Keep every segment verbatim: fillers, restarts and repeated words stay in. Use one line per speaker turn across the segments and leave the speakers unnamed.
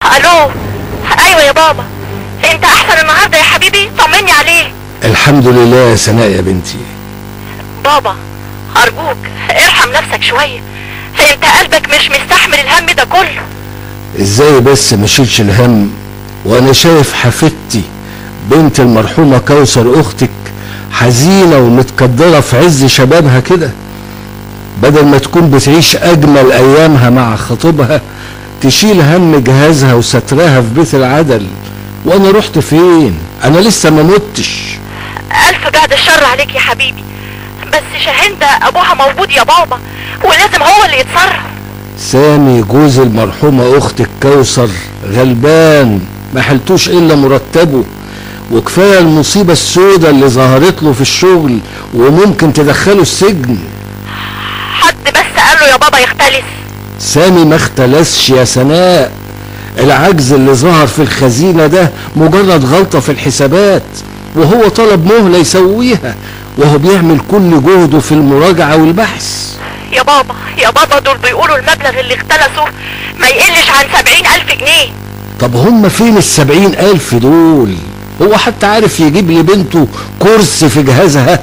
الو. ايوه يا بابا، انت احسن النهارده يا حبيبي؟ طمني عليك.
الحمد لله يا سناء يا بنتي.
بابا ارجوك ارحم نفسك شويه، انت قلبك مش مستحمل الهم ده كله.
ازاي بس ما اشيلش الهم وانا شايف حفيدتي بنت المرحومه كوثر اختك حزينه ومتقدره في عز شبابها كده، بدل ما تكون بتعيش اجمل ايامها مع خطيبها تشيل هم جهازها وسترها في بيت العدل. وانا رحت فين؟ انا لسه ما متش.
الف بعد الشر عليك يا حبيبي، بس شاهندة ابوها موجود يا بابا ولازم هو اللي يتصرف.
سامي جوز المرحومه اختك كوثر غلبان ما حلتوش الا مرتبه، وكفايه المصيبه السوداء اللي ظهرت له في الشغل وممكن تدخله السجن.
حد بس قال له يا بابا يختلس؟
سامي ما اختلسش يا سناء، العجز اللي ظهر في الخزينه ده مجرد غلطه في الحسابات، وهو طلب مهله يسويها، وهو بيعمل كل جهده في المراجعه والبحث.
يا بابا يا بابا دول بيقولوا المبلغ اللي اختلسوا ما يقلش عن سبعين الف جنيه.
طب هم فين السبعين الف دول؟ هو حتى عارف يجيب لي بنته كرسي في جهازها؟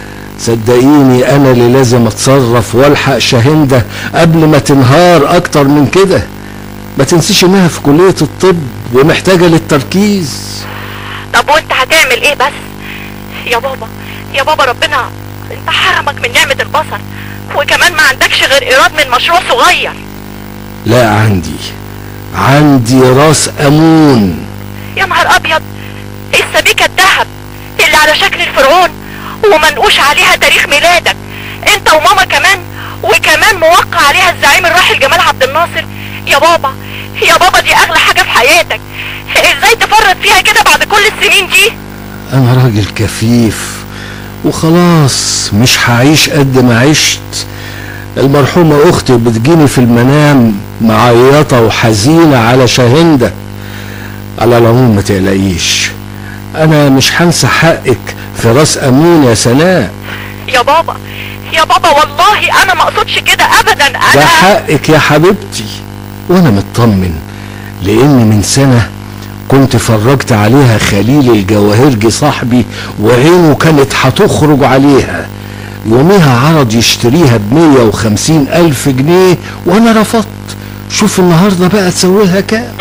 صدقيني انا اللي لازم اتصرف والحق شاهندة قبل ما تنهار اكتر من كده. ما تنسيش انها في كلية الطب ومحتاجة للتركيز.
طب وانت هتعمل ايه بس؟ يا بابا يا بابا ربنا انت حرمك من نعمة البصر، وكمان ما عندكش غير ايراد من مشروع صغير.
لا عندي عندي راس امون.
يا نهار ابيض، السبيكة الذهب اللي على شكل الفرعون ومنقوش عليها تاريخ ميلادك انت وماما كمان، وكمان موقع عليها الزعيم الراحل جمال عبد الناصر. يا بابا يا بابا دي اغلى حاجة في حياتك، ازاي تفرط فيها كده بعد كل السنين دي؟
انا راجل كفيف وخلاص مش هعيش قد ما عشت. المرحومة اختي بتجيني في المنام معيطة وحزينة على شاهندة. على العموم ما تقلقيش، انا مش هنسى حقك في راس امون يا سناء.
يا بابا يا بابا والله انا ما اقصدش كده ابدا. انا
ده حقك يا حبيبتي، وانا مطمن لان من سنة كنت فرجت عليها خليل الجواهرجي صاحبي وعينه كانت هتخرج عليها. يوميها عرض يشتريها بمية وخمسين الف جنيه وانا رفضت. شوف النهاردة بقى تسويها كام؟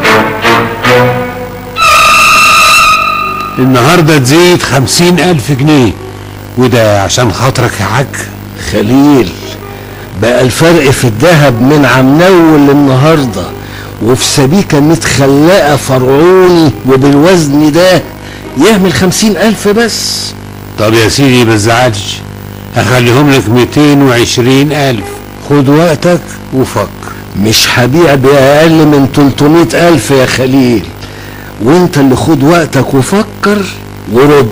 النهاردة تزيد خمسين الف جنيه، وده عشان خاطرك يا حاج
خليل. بقى الفرق في الذهب من عمنول للنهارده وفي سبيكة متخلقة فرعوني وبالوزن ده يعمل خمسين الف بس.
طب يا سيدي ما تزعلش، هخليهم لك ميتين وعشرين الف. خد وقتك وفكر.
مش هبيع بأقل من تلتمية الف يا خليل، وانت اللي خد وقتك وفكر ورد.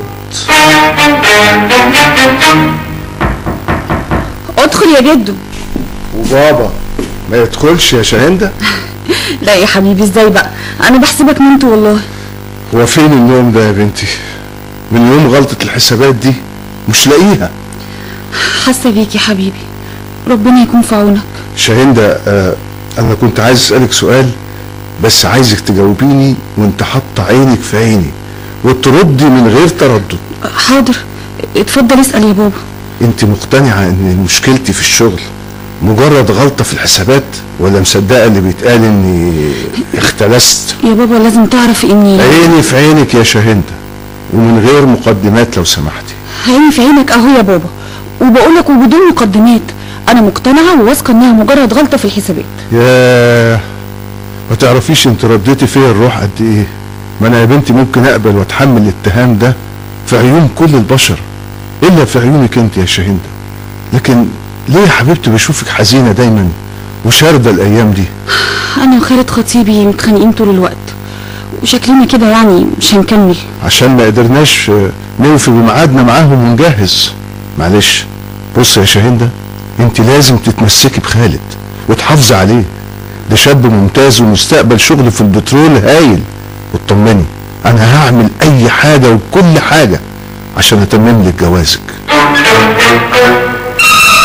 ادخل يا جدو.
وبابا ما يدخلش يا شاهندة؟
لا يا حبيبي ازاي بقى، انا بحسبك نمت والله.
هو فين النوم ده يا بنتي؟ من يوم غلطة الحسابات دي مش لاقيها.
حاسه بيك يا حبيبي، ربنا يكون في عونك.
شاهندة آه انا كنت عايز اسألك سؤال، بس عايزك تجاوبيني وانت حاطه عينك في عيني وتردي من غير تردد.
حاضر اتفضل اسأل يا بابا.
انت مقتنعة ان مشكلتي في الشغل مجرد غلطة في الحسابات، ولا مصدقة اللي بيتقال اني اختلست؟
يا بابا لازم تعرف اني
عيني في عينك يا شاهندة ومن غير مقدمات لو سمحتي.
عيني في عينك اهو يا بابا، وبقولك وبدون مقدمات انا مقتنعة وواثقة انها مجرد غلطة في الحسابات.
ياه ما تعرفيش انت رديتي فيا الروح قد ايه. ما انا يا بنتي ممكن اقبل واتحمل الاتهام ده في عيون كل البشر الا في عيونك انت يا شاهندة. لكن ليه يا حبيبتي بشوفك حزينة دايما وشاردة الايام دي؟
انا وخالد خطيبي متخانقين طول الوقت وشكلنا كده يعني مش هنكمل،
عشان ما قدرناش نوفي بميعادنا معاهم ونجهز. معلش بص يا شاهندة، انت لازم تتمسكي بخالد وتحافظي عليه، ده شاب ممتاز ومستقبل شغل في البترول هايل. واطمني انا هعمل اي حاجة وكل حاجة عشان اتمم لك جوازك.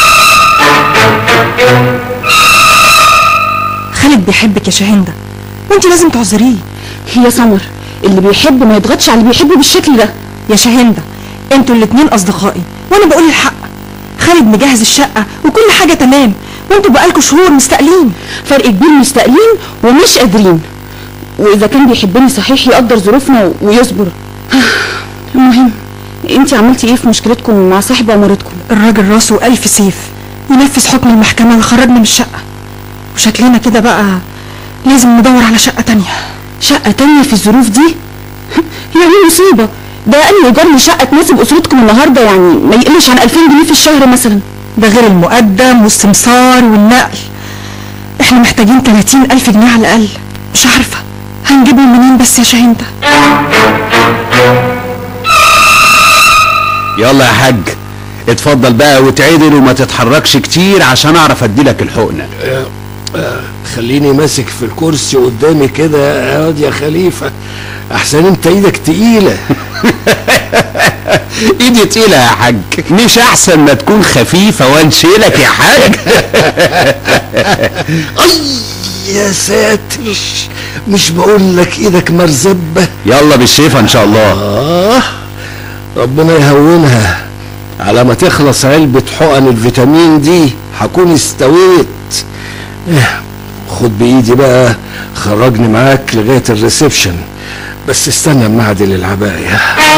خالد بيحبك يا شاهندة وانت لازم تعذريه.
يا سمر، اللي بيحب ما يضغطش على اللي بيحبه بالشكل ده.
يا شاهندة، انتوا الاتنين اصدقائي وانا بقول الحق. خالد مجهز الشقة وكل حاجة تمام، وانتوا بقالكوا شهور مستقلين.
فرق كبير، مستقلين ومش قادرين. واذا كان بيحبني صحيح يقدر ظروفنا ويصبر. المهم، انتي عملتي ايه في مشكلتكم مع صاحب عمارتكم؟
الراجل راسه ألف سيف ينفذ حكم المحكمة ويخرجنا من الشقة، وشكلنا كده بقى لازم ندور على شقة تانية.
شقة تانية في الظروف دي؟ يعني مصيبة. ده أقل إيجار لشقة تناسب أسرتكم النهاردة يعني ما يقلش عن ألفين جنيه في الشهر مثلا.
ده غير المقدم والسمسار والنقل. احنا محتاجين تلاتين ألف جنيه على الأقل. مش عارفة هنجيبهم منين بس يا شاهندة.
يلا يا حاج اتفضل بقى وتعدل وما تتحركش كتير عشان اعرف اديلك الحقنة.
آه آه خليني ماسك في الكرسي قدامي كده اقعد يا خليفة، احسن انت ايدك تقيلة.
ايدي تقيلة يا حاج، مش احسن ما تكون خفيفة وانشيلك يا حاج.
اي يا ساتر، مش بقول لك ايدك مرزبة.
يلا بالشفا ان شاء الله.
اه ربنا يهونها، على ما تخلص علبة حقن الفيتامين دي هكون استويت. خد بايدي بقى، خرجني معاك لغاية الريسبشن، بس استنى اما اعدل العباية.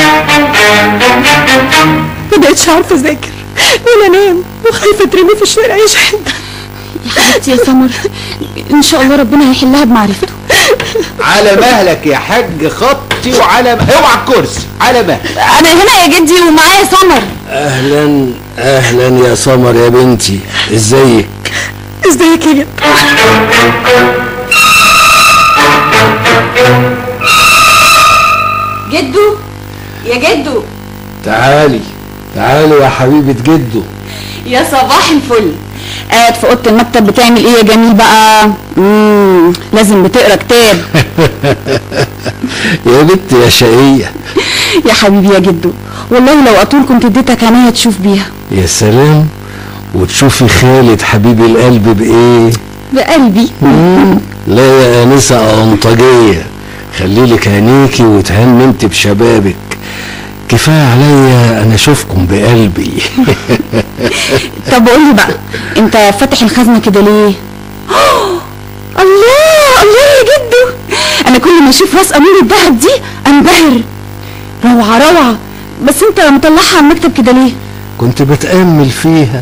ما بقتش عارفة اذاكر ولا انام وخايفة اترمي في الشارع يا شاهندة.
يا حبيبتي يا سمر، ان شاء الله ربنا هيحلها بمعرفته.
على مهلك يا حاج، خطي وعلى م... اوعى الكرسي، على مهلك.
انا هنا يا جدي ومعايا سمر.
اهلا اهلا يا سمر يا بنتي، ازيك؟
ازيك يا جد؟
جدو يا جدو،
تعالي تعالي يا حبيبة جدو.
يا صباح الفل. قاعد في اوضه المكتب بتعمل ايه يا جميل بقى؟ امم لازم بتقرا كتاب.
يا بنت يا شقية.
يا حبيبي يا جدو، والله لو اطول كنت اديتك عينيا تشوف بيها.
يا سلام، وتشوفي خالد حبيبي القلب بايه؟
بقلبي.
لا يا انسة انطجية، خليلك عينيكي وتهني انت بشبابك. كفايه عليا انا اشوفكم بقلبي.
طب قولي بقى، انت فاتح الخزنه كده ليه؟ الله الله يا جدو، انا كل ما اشوف راس امير الذهب دي انبهر. روعه روعه، بس انت مطلعها على المكتب كده ليه؟
كنت بتأمل فيها.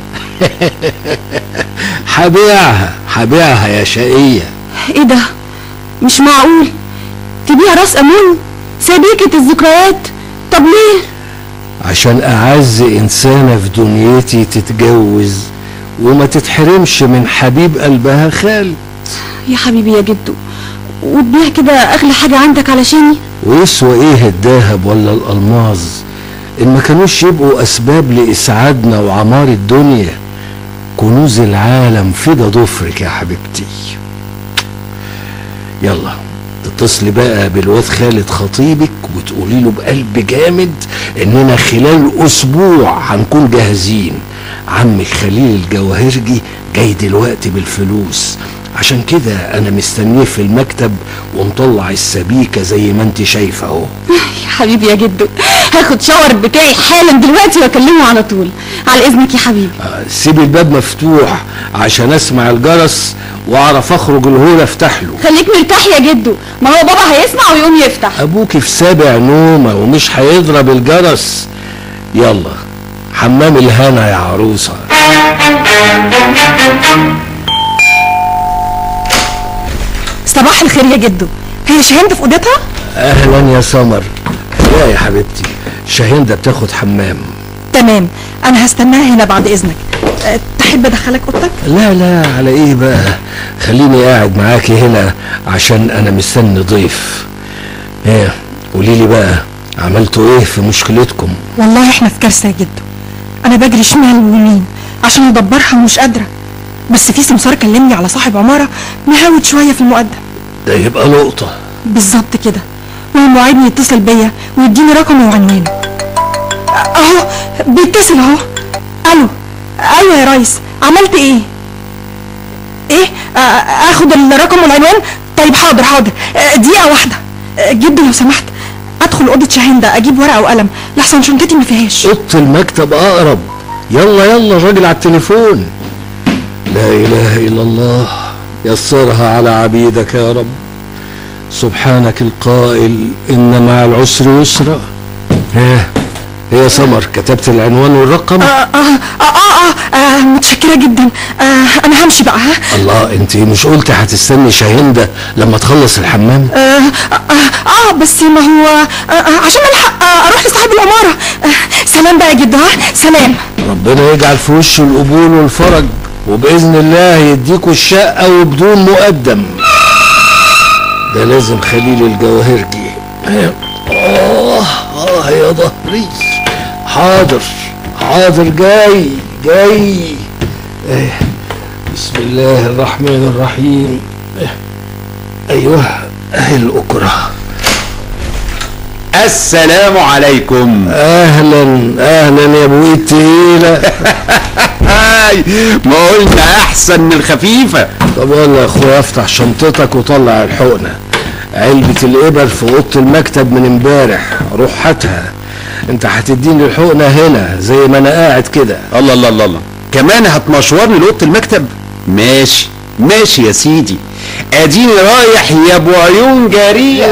هبيعها هبيعها يا شقية.
ايه ده؟ مش معقول تبيع راس امون سبيكة الذكريات؟ طب ليه؟
عشان اعز انسانة في دنيتي تتجوز وما تتحرمش من حبيب قلبها خالد.
يا حبيبي يا جدو، وتبيع كده اغلى حاجة عندك علشاني؟
ويسوى ايه الذهب ولا الالماظ ان ما كانوش يبقوا اسباب لاسعادنا وعمار الدنيا؟ كنوز العالم فدا ضفرك يا حبيبتي. يلا تتصلي بقى بالواد خالد خطيبك وتقولي له بقلب جامد اننا خلال اسبوع هنكون جاهزين. عمك خليل الجواهرجي جاي دلوقتي بالفلوس، عشان كده انا مستنيه في المكتب ومطلع السبيكه زي ما انت شايفه اهو.
يا حبيبي يا جدو، هاخد شاور بتاعي حالا دلوقتي واكلمه على طول. على اذنك يا حبيبي.
آه سيبي الباب مفتوح عشان اسمع الجرس واعرف اخرج الهول افتح له.
خليك مرتاح يا جدو، ما هو بابا هيسمع ويقوم يفتح.
ابوكي في سابع نومه ومش هيضرب الجرس. يلا حمام الهنا يا عروسه.
صباح الخير يا جدو، هي شاهندة في اوضتها؟
اهلا يا سمر. لا يا حبيبتي، شاهندة بتاخد حمام.
تمام، انا هستناها هنا بعد اذنك. أه تحب ادخلك اوضتك؟
لا لا، على ايه بقى، خليني قاعد معاكي هنا عشان انا مستني ضيف. ايه قولي لي بقى، عملتوا ايه في مشكلتكم؟
والله احنا في كارثه يا جدو، انا بجري شمال ويمين عشان ادبرها ومش قادره، بس في سمسار كلمني على صاحب عماره مهاود شويه في المقدم.
ده يبقى لقطه
بالظبط كده، وموعدني يتصل بيا ويديني رقمه وعنوانه. اهو بيتصل اهو. الو، ايوه يا ريس، عملت ايه؟ ايه؟ اخد الرقم والعنوان؟ طيب حاضر حاضر، آه، دقيقه واحده. آه، جدي لو سمحت ادخل اوضه شاهندة اجيب ورقه وقلم لحسن شنطتي ما فيهاش.
اوضه المكتب اقرب. يلا يلا الراجل على التليفون. لا اله الا الله، يسرها على عبيدك يا رب. سبحانك القائل ان مع العسر يسرا. ها يا سمر، كتبت العنوان والرقم؟
آه آه آه آه, آه, آه متشكرة جدا. آه أنا همشي بقى. ها
الله، انت مش قلت هتستني شاهندة لما تخلص الحمام؟
آه آه, آه, آه بس ما هو آه آه عشان ألحق آه أروح لصاحب العمارة. آه سلام بقى يا جدو. ها سلام.
ربنا يجعل في وشه القبول والفرج، وبإذن الله يديكوا الشقة وبدون مقدم. ده لازم خليل الجواهرجي. آه آه يا ظهري. حاضر حاضر، جاي جاي. ايه بسم الله الرحمن الرحيم. إيه. ايوه اهي الأكرة.
السلام عليكم.
اهلا اهلا يا ابو ايد تقيلة.
ما قلنا احسن من الخفيفة.
طب يلا يا اخويا افتح شنطتك وطلع الحقنة. علبة الإبر في أوضة المكتب من امبارح، روح هاتها. انت هتديني الحقنة هنا زي ما انا قاعد كده.
الله الله الله الله، كمان هتمشورني لأوضة المكتب؟ ماشي ماشي يا سيدي، اديني رايح يا ابو عيون جارية.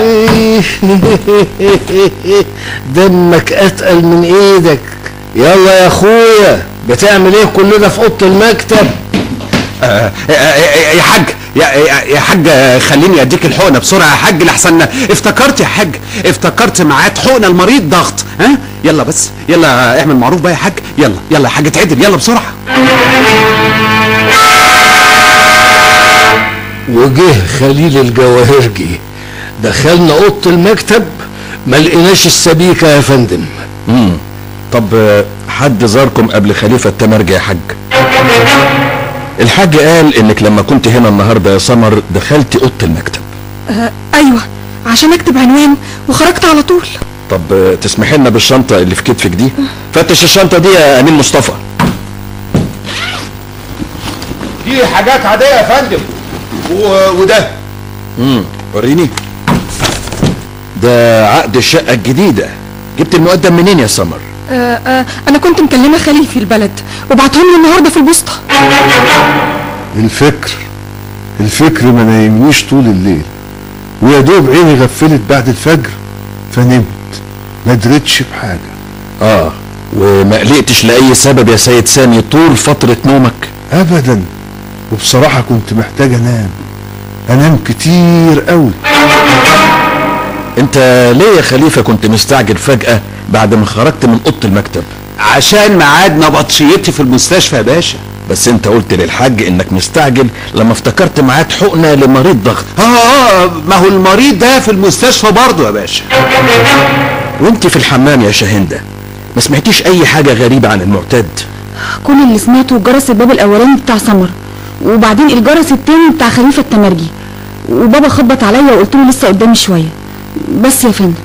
دمك اتقل من ايدك. يلا يا اخويا، بتعمل ايه كل ده في اوضه المكتب؟
آه يا حاج، يا يا حاج خليني اديك الحقنه بسرعه يا حاج، لحسن افتكرت يا حاج، افتكرت ميعاد حقنه المريض ضغط. ها يلا بس يلا اعمل معروف بقى يا حاج. يلا يلا يا حاج اتعدل، يلا بسرعه.
وجه خليل الجواهرجي، دخلنا اوضه المكتب ما لقيناش السبيكه يا فندم.
امم طب حد زاركم قبل خليفه التمرجي يا حاج؟ الحاج قال انك لما كنت هنا النهارده يا سمر دخلت اوضه المكتب.
آه ايوه، عشان اكتب عنوان وخرجت على طول.
طب تسمحي لنا بالشنطه اللي في كتفك دي؟ فتش الشنطه دي يا امين مصطفى.
دي حاجات عاديه يا فندم. و... وده
امم وريني. ده عقد الشقه الجديده. جبت المقدم منين يا سمر؟
آه آه انا كنت مكلمه خالي في البلد وبعتهم لي النهارده في البوسطه.
الفكر الفكر ما نايمنيش طول الليل، ويا دوب عيني غفلت بعد الفجر فنمت، ما دريتش بحاجه. اه وما قلقتش لاي سبب يا سيد سامي طول فتره نومك؟ ابدا، وبصراحه كنت محتاج انام انام كتير قوي. انت ليه يا خليفه كنت مستعجل فجاه بعد ما خرجت من اوضه المكتب؟
عشان ميعاد نبطشيتي في المستشفى يا باشا.
بس انت قلت للحاج انك مستعجل لما افتكرت معاك حقنه لمريض ضغط.
اه اه ما هو المريض ده في المستشفى برضه يا باشا.
وانت في الحمام يا شاهندة ما سمعتيش اي حاجه غريبه عن المعتاد؟
كل اللي سمعته جرس الباب الاولاني بتاع سمر، وبعدين الجرس التاني بتاع خليفه التمرجي، وبابا خبط عليا وقلت له لسه قدامي شويه بس يا فندم.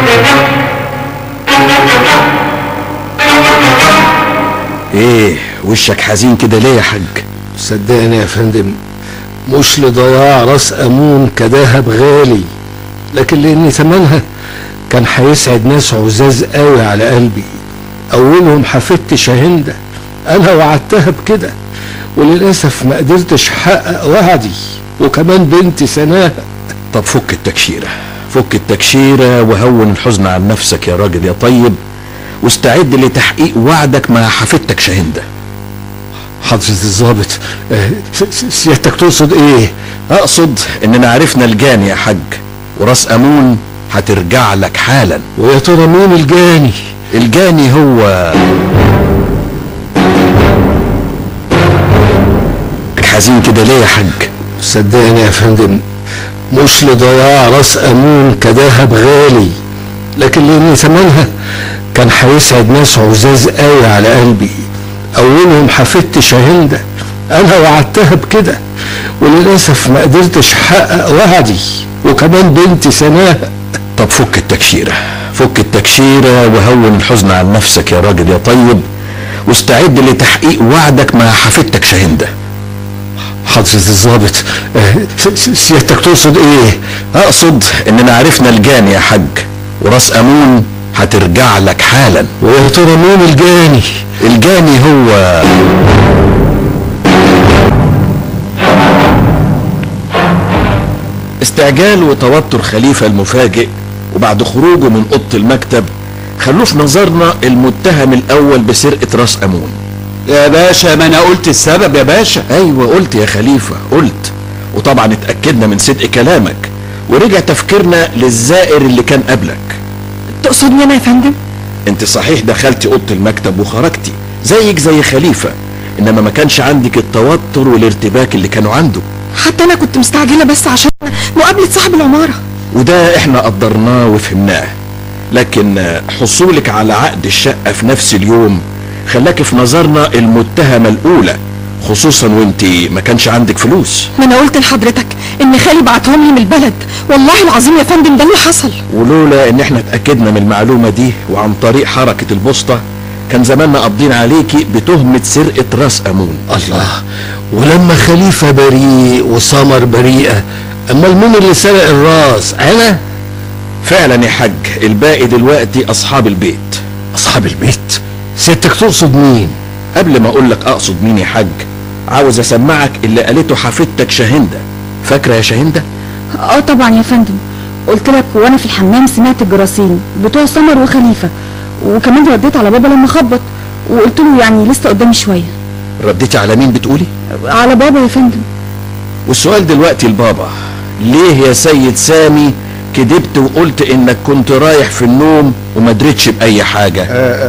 ايه وشك حزين كده ليه يا حاج؟
صدقني يا فندم، مش لضياع راس امون كدهب غالي، لكن لان ثمنها كان هيسعد ناس عزاز قوي على قلبي. اولهم حفيدتي شاهندة، انا وعدتها بكده وللاسف ما قدرتش احقق وعدي، وكمان بنتي سناها.
طب فك التكشيره، فك التكشيره وهون الحزن عن نفسك يا راجل يا طيب، واستعد لتحقيق وعدك مع حفيدتك شاهندة.
حضرة الضابط، سيادتك تقصد ايه؟
اقصد اننا عرفنا الجاني يا حاج، وراس امون هترجع لك حالا.
ويا ترى مين الجاني؟
الجاني هو حزين كده ليه يا حاج؟
صدقني يا فندم، مش لضياع راس امون كدهب غالي، لكن لان ثمنها كان هيسعد ناس عزاز قوي على قلبي. اولهم حفيدتي شاهندة، انا وعدتها بكده وللاسف ما قدرتش احقق وعدي، وكمان بنتي سناها.
طب فك التكشيره، فك التكشيره وهون الحزن عن نفسك يا راجل يا طيب، واستعد لتحقيق وعدك مع حفيدتك شاهندة.
حضرة الضابط، سيادتك تقصد ايه؟
اقصد اننا عرفنا الجاني يا حاج، وراس امون هترجع لك حالا.
ويا ترى مين الجاني؟
الجاني هو استعجال وتوتر خليفة المفاجئ وبعد خروجه من اوضه المكتب خلوه في نظرنا المتهم الاول بسرقة راس امون.
يا باشا ما انا قلت السبب يا باشا.
ايوه قلت يا خليفة قلت، وطبعا اتأكدنا من صدق كلامك ورجع تفكيرنا للزائر اللي كان قبلك.
تقصدني انا يا فندم؟
انت صحيح دخلتي اوضه المكتب وخرجتي زيك زي خليفة، انما ما كانش عندك التوتر والارتباك اللي كانوا عنده.
حتى انا كنت مستعجله بس عشان مقابله صاحب العماره.
وده احنا قدرناه وفهمناه، لكن حصولك على عقد الشقة في نفس اليوم خلاك في نظرنا المتهمة الاولى، خصوصا وانت ما كانش عندك فلوس.
ما انا قلت لحضرتك ان خالي بعتهم لي من البلد، والله العظيم يا فندم ده اللي حصل.
ولولا ان احنا اتأكدنا من المعلومة دي وعن طريق حركة البوسطة كان زماننا قابضين عليكي بتهمة سرقة راس امون.
الله، ولما خليفة بريء وسمر بريئة، امال مين اللي سرق الراس؟ انا؟
فعلا يا حاج، الباقي دلوقتي اصحاب البيت.
اصحاب البيت؟ سيادتك تقصد مين؟
قبل ما اقول لك اقصد مين يا حاج، عاوز اسمعك اللي قالته حفيدتك شاهندة. فاكرة يا شاهندة؟
اه طبعا يا فندم، قلت لك وانا في الحمام سمعت الجراسين بتوع سمر وخليفة، وكمان رديت على بابا لما خبط وقلت له يعني لسه قدامي شوية.
رديتي على مين بتقولي؟
على بابا يا فندم.
والسؤال دلوقتي لبابا، ليه يا سيد سامي كدبت وقلت انك كنت رايح في النوم وما دريتش باي حاجة،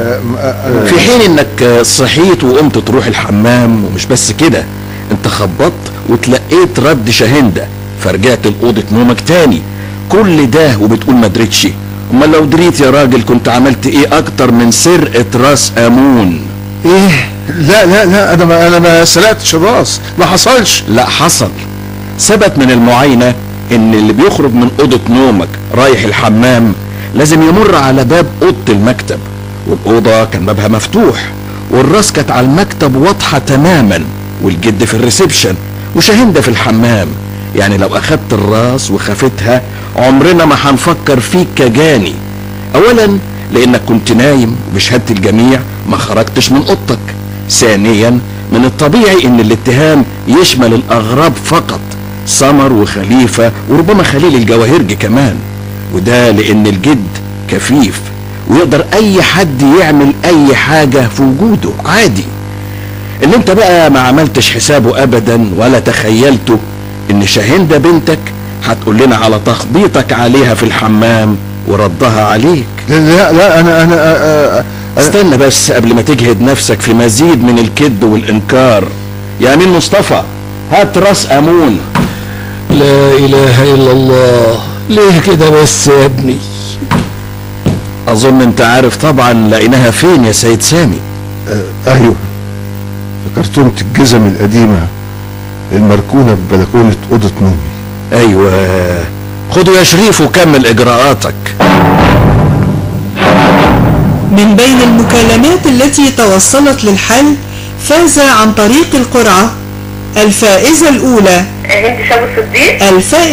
في حين انك صحيت وقمت تروح الحمام؟ ومش بس كده، انت خبطت وتلقيت رد شاهندة فرجعت لأوضة نومك تاني. كل ده وبتقول ما دريتش؟ امال لو دريت يا راجل كنت عملت ايه اكتر من سرقة راس امون؟ ايه؟ لا لا لا انا ما انا ما سرقتش الراس، ما حصلش. لا حصل، ثبت من المعاينة ان اللي بيخرج من اوضة نومك رايح الحمام لازم يمر على باب اوضة المكتب، والاوضة كان بابها مفتوح والراس كانت على المكتب واضحة تماما، والجد في الريسبشن وشاهندة في الحمام. يعني لو اخدت الراس وخفتها عمرنا ما هنفكر فيك كجاني، اولا لانك كنت نايم وبشهادة الجميع ما خرجتش من اوضتك، ثانيا من الطبيعي ان الاتهام يشمل الاغراب فقط، سمر وخليفة وربما خليل الجواهرجي كمان، وده لان الجد كفيف ويقدر اي حد يعمل اي حاجة في وجوده عادي. اللي انت بقى ما عملتش حسابه ابدا ولا تخيلته ان شاهندة بنتك هتقول لنا على تخبيطك عليها في الحمام وردها عليك.
لا لا انا انا, أنا
استنى بس قبل ما تجهد نفسك في مزيد من الكذب والانكار. يا امين مصطفى هات راس امون.
لا اله الا الله، ليه كده بس يا ابني؟
اظن انت عارف طبعا لقيناها فين يا سيد سامي.
آه ايوه، في كرتونة الجزم القديمة المركونة ببلكونة اوضة نومي.
ايوه، خدوا يا شريف وكمل اجراءاتك.
من بين المكالمات التي توصلت للحل فاز عن طريق القرعة الفائزة الأولى
هند شابو الصديق.
الفائزة